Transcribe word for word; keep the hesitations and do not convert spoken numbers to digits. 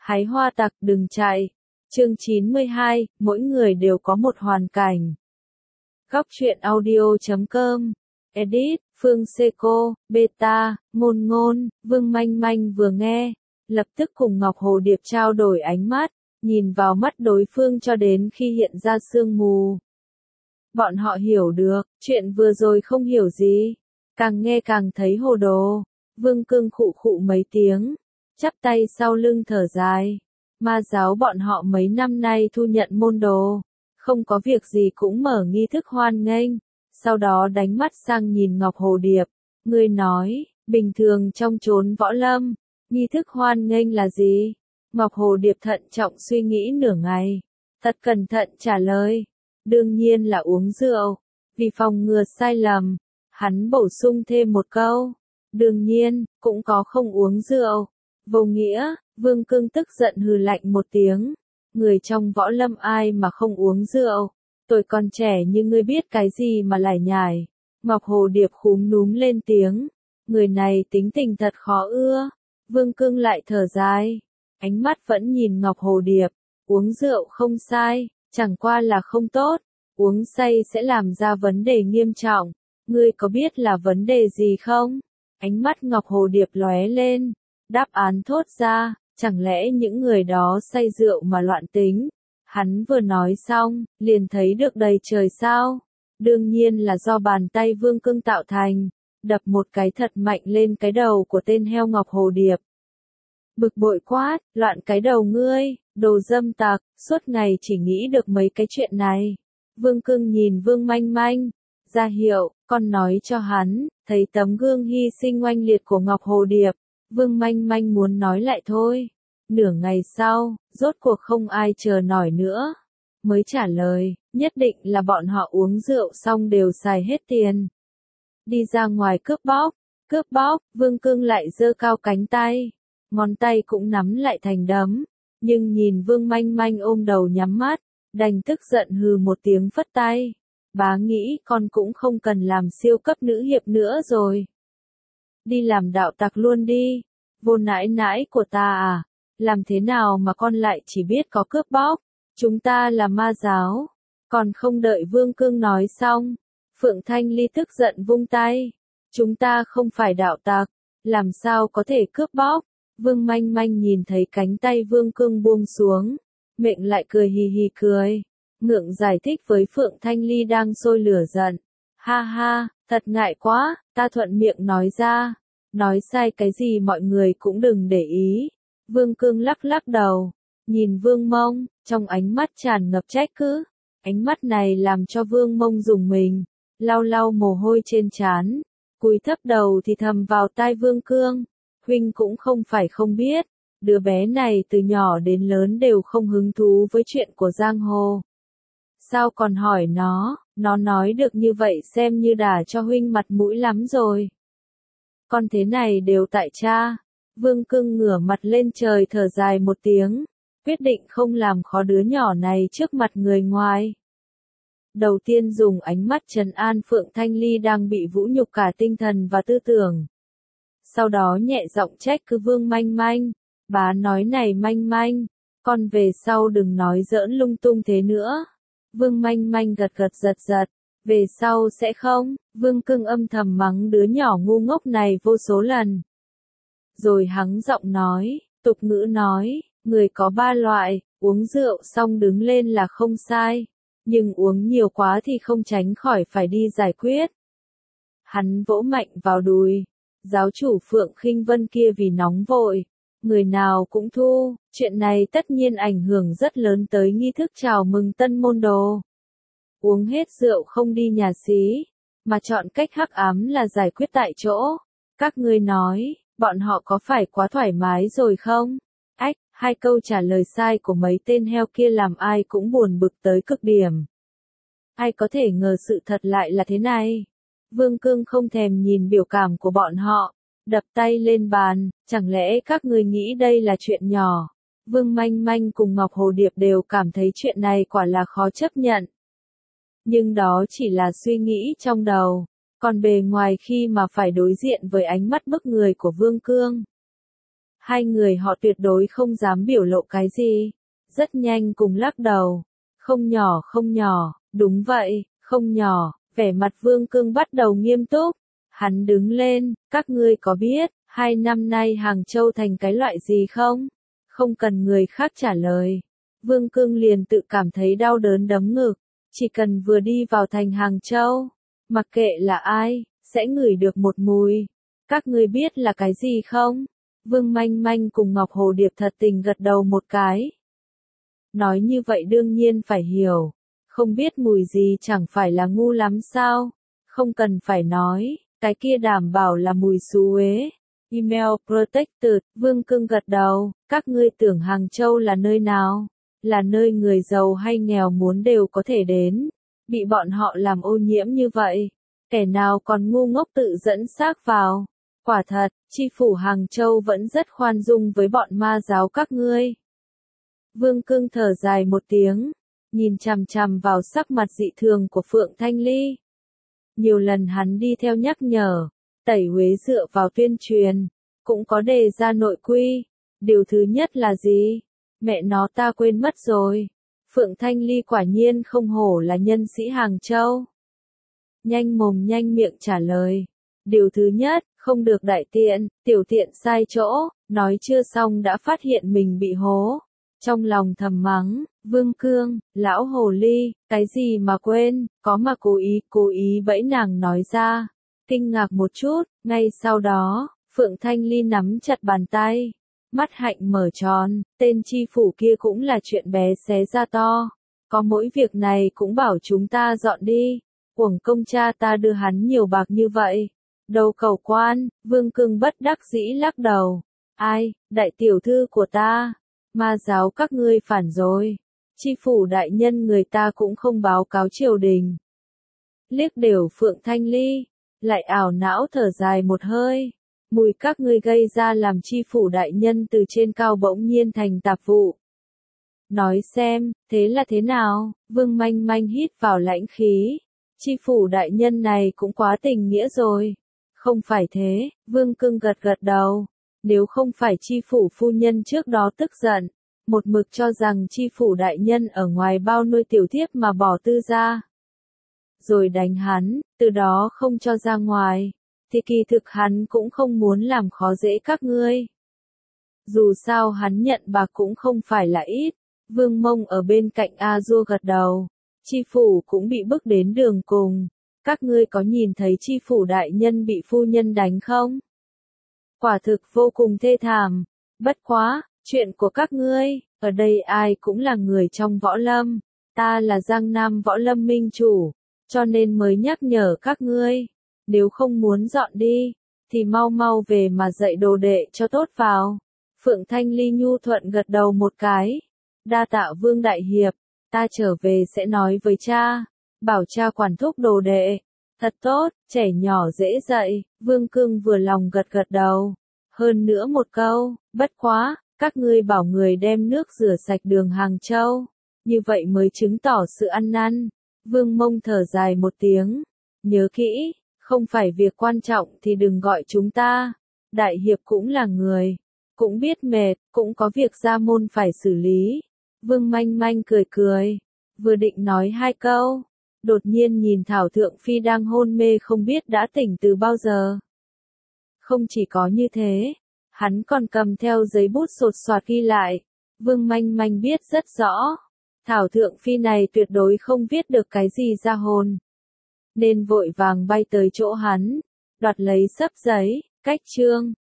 Hái hoa tặc đừng chạy. Chương chín mươi hai, mỗi người đều có một hoàn cảnh. Góc truyện audio chấm com. Edit, Phương Seco, Beta, Ngôn Ngôn, Vương Manh Manh vừa nghe, lập tức cùng Ngọc Hồ Điệp trao đổi ánh mắt, nhìn vào mắt đối phương cho đến khi hiện ra sương mù. Bọn họ hiểu được, chuyện vừa rồi không hiểu gì, càng nghe càng thấy hồ đồ. Vương Cương khụ khụ mấy tiếng, chắp tay sau lưng thở dài. Ma giáo bọn họ mấy năm nay thu nhận môn đồ, không có việc gì cũng mở nghi thức hoan nghênh, sau đó đánh mắt sang nhìn Ngọc Hồ Điệp. Ngươi nói, bình thường trong chốn võ lâm, nghi thức hoan nghênh là gì? Ngọc Hồ Điệp thận trọng suy nghĩ nửa ngày, thật cẩn thận trả lời, đương nhiên là uống rượu, vì phòng ngừa sai lầm. Hắn bổ sung thêm một câu, đương nhiên, cũng có không uống rượu. Vô nghĩa. Vương Cương tức giận hừ lạnh một tiếng, người trong võ lâm ai mà không uống rượu, tôi còn trẻ như ngươi biết cái gì mà lải nhải. Ngọc Hồ Điệp khúm núm lên tiếng, người này tính tình thật khó ưa. Vương Cương lại thở dài, ánh mắt vẫn nhìn Ngọc Hồ Điệp, uống rượu không sai, chẳng qua là không tốt, uống say sẽ làm ra vấn đề nghiêm trọng, ngươi có biết là vấn đề gì không? Ánh mắt Ngọc Hồ Điệp lóe lên, đáp án thốt ra. Chẳng lẽ những người đó say rượu mà loạn tính? Hắn vừa nói xong, liền thấy được đầy trời sao? Đương nhiên là do bàn tay Vương Cương tạo thành, đập một cái thật mạnh lên cái đầu của tên heo Ngọc Hồ Điệp. Bực bội quát, loạn cái đầu ngươi, đồ dâm tặc, suốt ngày chỉ nghĩ được mấy cái chuyện này. Vương Cương nhìn Vương Manh Manh, ra hiệu, con nói cho hắn, thấy tấm gương hy sinh oanh liệt của Ngọc Hồ Điệp. Vương Manh Manh muốn nói lại thôi. Nửa ngày sau, rốt cuộc không ai chờ nổi nữa. Mới trả lời, nhất định là bọn họ uống rượu xong đều xài hết tiền. Đi ra ngoài cướp bóc, cướp bóc, Vương Cương lại giơ cao cánh tay. Ngón tay cũng nắm lại thành đấm. Nhưng nhìn Vương Manh Manh ôm đầu nhắm mắt, đành tức giận hừ một tiếng phất tay. Bá nghĩ con cũng không cần làm siêu cấp nữ hiệp nữa rồi. Đi làm đạo tặc luôn đi. Vô nãi nãi của ta à, làm thế nào mà con lại chỉ biết có cướp bóc, chúng ta là ma giáo. Còn không đợi Vương Cương nói xong, Phượng Thanh Ly tức giận vung tay, chúng ta không phải đạo tặc, làm sao có thể cướp bóc. Vương Manh Manh nhìn thấy cánh tay Vương Cương buông xuống, miệng lại cười hì hì cười, ngượng giải thích với Phượng Thanh Ly đang sôi lửa giận. Ha ha, thật ngại quá, ta thuận miệng nói ra. Nói sai cái gì mọi người cũng đừng để ý. Vương Cương lắc lắc đầu, nhìn Vương Mông, trong ánh mắt tràn ngập trách cứ. Ánh mắt này làm cho Vương Mông rùng mình, lau lau mồ hôi trên trán, cúi thấp đầu thì thầm vào tai Vương Cương. Huynh cũng không phải không biết, đứa bé này từ nhỏ đến lớn đều không hứng thú với chuyện của giang hồ. Sao còn hỏi nó, nó nói được như vậy xem như đả cho huynh mặt mũi lắm rồi. Con thế này đều tại cha. Vương Cương ngửa mặt lên trời thở dài một tiếng, quyết định không làm khó đứa nhỏ này trước mặt người ngoài. Đầu tiên dùng ánh mắt trấn an Phượng Thanh Ly đang bị vũ nhục cả tinh thần và tư tưởng. Sau đó nhẹ giọng trách cứ Vương Manh Manh, bá nói này Manh Manh, con về sau đừng nói giỡn lung tung thế nữa. Vương Manh Manh gật gật giật giật. Về sau sẽ không, Vương Cương âm thầm mắng đứa nhỏ ngu ngốc này vô số lần. Rồi hắng giọng nói, tục ngữ nói, người có ba loại, uống rượu xong đứng lên là không sai, nhưng uống nhiều quá thì không tránh khỏi phải đi giải quyết. Hắn vỗ mạnh vào đùi, giáo chủ Phượng Khinh Vân kia vì nóng vội, người nào cũng thu, chuyện này tất nhiên ảnh hưởng rất lớn tới nghi thức chào mừng tân môn đồ. Uống hết rượu không đi nhà xí, mà chọn cách hắc ám là giải quyết tại chỗ. Các ngươi nói, bọn họ có phải quá thoải mái rồi không? Ách, hai câu trả lời sai của mấy tên heo kia làm ai cũng buồn bực tới cực điểm. Ai có thể ngờ sự thật lại là thế này? Vương Cương không thèm nhìn biểu cảm của bọn họ, đập tay lên bàn, chẳng lẽ các ngươi nghĩ đây là chuyện nhỏ? Vương Manh Manh cùng Ngọc Hồ Điệp đều cảm thấy chuyện này quả là khó chấp nhận. Nhưng đó chỉ là suy nghĩ trong đầu, còn bề ngoài khi mà phải đối diện với ánh mắt bức người của Vương Cương. Hai người họ tuyệt đối không dám biểu lộ cái gì. Rất nhanh cùng lắc đầu. Không nhỏ không nhỏ, đúng vậy, không nhỏ, vẻ mặt Vương Cương bắt đầu nghiêm túc. Hắn đứng lên, các ngươi có biết, hai năm nay Hàng Châu thành cái loại gì không? Không cần người khác trả lời. Vương Cương liền tự cảm thấy đau đớn đấm ngực. Chỉ cần vừa đi vào thành Hàng Châu, mặc kệ là ai, sẽ ngửi được một mùi. Các ngươi biết là cái gì không? Vương Manh Manh cùng Ngọc Hồ Điệp thật tình gật đầu một cái. Nói như vậy đương nhiên phải hiểu. Không biết mùi gì chẳng phải là ngu lắm sao? Không cần phải nói, cái kia đảm bảo là mùi xú uế. Email Protected, Vương Cương gật đầu, các ngươi tưởng Hàng Châu là nơi nào? Là nơi người giàu hay nghèo muốn đều có thể đến. Bị bọn họ làm ô nhiễm như vậy. Kẻ nào còn ngu ngốc tự dẫn xác vào. Quả thật, chi phủ Hàng Châu vẫn rất khoan dung với bọn ma giáo các ngươi. Vương Cương thở dài một tiếng, nhìn chằm chằm vào sắc mặt dị thường của Phượng Thanh Ly. Nhiều lần hắn đi theo nhắc nhở, tẩy uế dựa vào tuyên truyền, cũng có đề ra nội quy. Điều thứ nhất là gì? Mẹ nó ta quên mất rồi. Phượng Thanh Ly quả nhiên không hổ là nhân sĩ Hàng Châu. Nhanh mồm nhanh miệng trả lời. Điều thứ nhất, không được đại tiện, tiểu tiện sai chỗ, nói chưa xong đã phát hiện mình bị hố. Trong lòng thầm mắng, Vương Cương, lão hồ ly, cái gì mà quên, có mà cố ý, cố ý bẫy nàng nói ra. Kinh ngạc một chút, ngay sau đó, Phượng Thanh Ly nắm chặt bàn tay. Mắt hạnh mở tròn, tên chi phủ kia cũng là chuyện bé xé ra to. Có mỗi việc này cũng bảo chúng ta dọn đi. Uổng công cha ta đưa hắn nhiều bạc như vậy. Đầu cầu quan, Vương Cương bất đắc dĩ lắc đầu. Ai, đại tiểu thư của ta. Ma giáo các ngươi phản rồi. Chi phủ đại nhân người ta cũng không báo cáo triều đình. Liếc đều Phượng Thanh Ly. Lại ảo não thở dài một hơi. Mùi các ngươi gây ra làm chi phủ đại nhân từ trên cao bỗng nhiên thành tạp vụ. Nói xem, thế là thế nào? Vương Manh Manh hít vào lãnh khí. Chi phủ đại nhân này cũng quá tình nghĩa rồi. Không phải thế, Vương Cương gật gật đầu. Nếu không phải chi phủ phu nhân trước đó tức giận, một mực cho rằng chi phủ đại nhân ở ngoài bao nuôi tiểu thiếp mà bỏ tư ra. Rồi đánh hắn, từ đó không cho ra ngoài. Thì kỳ thực hắn cũng không muốn làm khó dễ các ngươi. Dù sao hắn nhận bạc cũng không phải là ít. Vương Mông ở bên cạnh A Dua gật đầu. Chi phủ cũng bị bức đến đường cùng. Các ngươi có nhìn thấy chi phủ đại nhân bị phu nhân đánh không? Quả thực vô cùng thê thảm. Bất quá, chuyện của các ngươi, ở đây ai cũng là người trong võ lâm. Ta là Giang Nam võ lâm minh chủ, cho nên mới nhắc nhở các ngươi. Nếu không muốn dọn đi, thì mau mau về mà dạy đồ đệ cho tốt vào. Phượng Thanh Ly nhu thuận gật đầu một cái. Đa tạ Vương Đại Hiệp, ta trở về sẽ nói với cha, bảo cha quản thúc đồ đệ. Thật tốt, trẻ nhỏ dễ dạy, Vương Cương vừa lòng gật gật đầu. Hơn nữa một câu, bất quá, các ngươi bảo người đem nước rửa sạch đường Hàng Châu. Như vậy mới chứng tỏ sự ăn năn. Vương Mông thở dài một tiếng. Nhớ kỹ. Không phải việc quan trọng thì đừng gọi chúng ta. Đại hiệp cũng là người. Cũng biết mệt, cũng có việc ra môn phải xử lý. Vương Manh Manh cười cười. Vừa định nói hai câu. Đột nhiên nhìn Thảo Thượng Phi đang hôn mê không biết đã tỉnh từ bao giờ. Không chỉ có như thế. Hắn còn cầm theo giấy bút sột soạt ghi lại. Vương Manh Manh biết rất rõ. Thảo Thượng Phi này tuyệt đối không viết được cái gì ra hồn. Nên vội vàng bay tới chỗ hắn, đoạt lấy xấp giấy, cách chương.